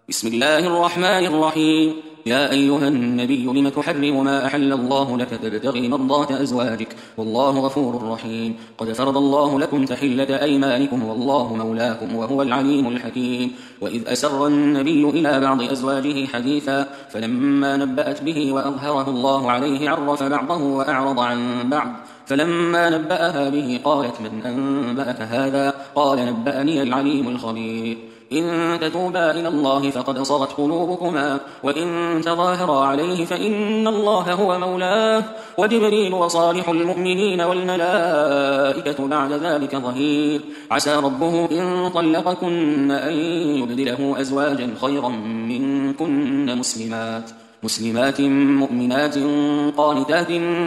بسم الله الرحمن الرحيم. يا أيها النبي لم تحرم ما أحل الله لك تبتغي مرضات أزواجك والله غفور رحيم. قد فرض الله لكم تحلة أيمانكم والله مولاكم وهو العليم الحكيم. وإذ أسر النبي إلى بعض أزواجه حديثا فلما نبأت به وأظهره الله عليه عرف بعضه وأعرض عن بعض فلما نبأها به قالت من أنبأك هذا؟ قال نبأني العليم الخبير. إن تتوبا إلى الله فقد صغت قلوبكما وإن تظاهرا عليه فإن الله هو مولاه وجبريل وصالح المؤمنين والملائكة بعد ذلك ظهير. عسى ربه إن طلقكن أن يبدله أزواجا خيرا منكن مسلمات مؤمنات قانتات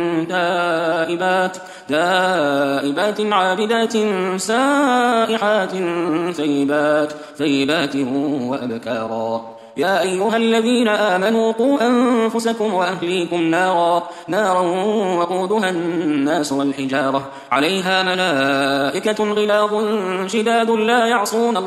تائبات عابدات سائحات ثيبات وأبكارا. يا أيها الذين آمنوا قوا أنفسكم وأهليكم نارا وقودها الناس والحجارة عليها ملائكة غلاظ شداد لا يعصون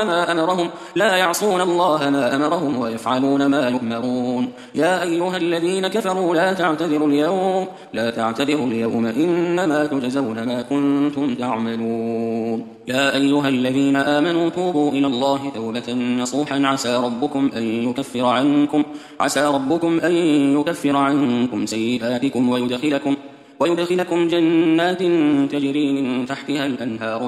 الله ما أمرهم ويفعلون ما يؤمرون. يا أيها الذين كفروا لا تعتذروا اليوم إنما تجزون ما كنتم تعملون. يا أيها الذين آمنوا توبوا إلى الله توبة نصوحا عسى ربكم أن يكفر عنكم سيئاتكم ويدخلكم جنات تجري من تحتها الأنهار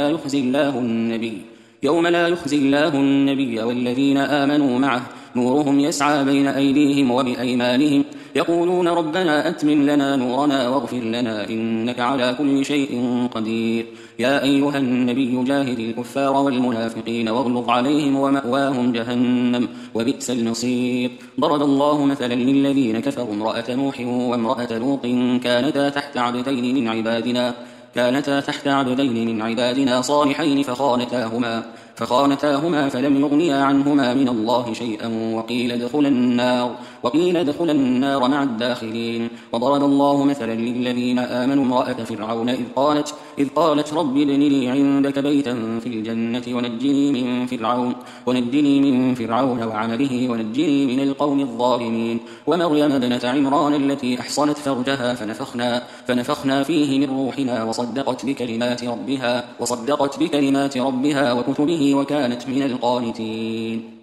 يوم لا يخزي الله النبي والذين آمنوا معه نورهم يسعى بين أيديهم وبأيمانهم يقولون ربنا أتمم لنا نورنا واغفر لنا إنك على كل شيء قدير. يا أيها النبي جاهد الكفار والمنافقين واغلظ عليهم ومأواهم جهنم وبئس المصير. ضرب الله مثلا للذين كفروا امرأة نوح وامرأة لوط كانتا تحت عبدين من عبادنا صالحين فخانتاهما فلم يغنيا عنهما من الله شيئا وقيل ادخلا النار مع الداخلين. وضرب الله مثلا للذين آمنوا امرأة فرعون إذ قالت رب ابن لي عندك بيتا في الجنة ونجني من فرعون وعمله ونجني من القوم الظالمين. ومريم ابنة عمران التي أحصنت فرجها فنفخنا فيه من روحنا وصدقت بكلمات ربها وكتبه وكانت من القانتين.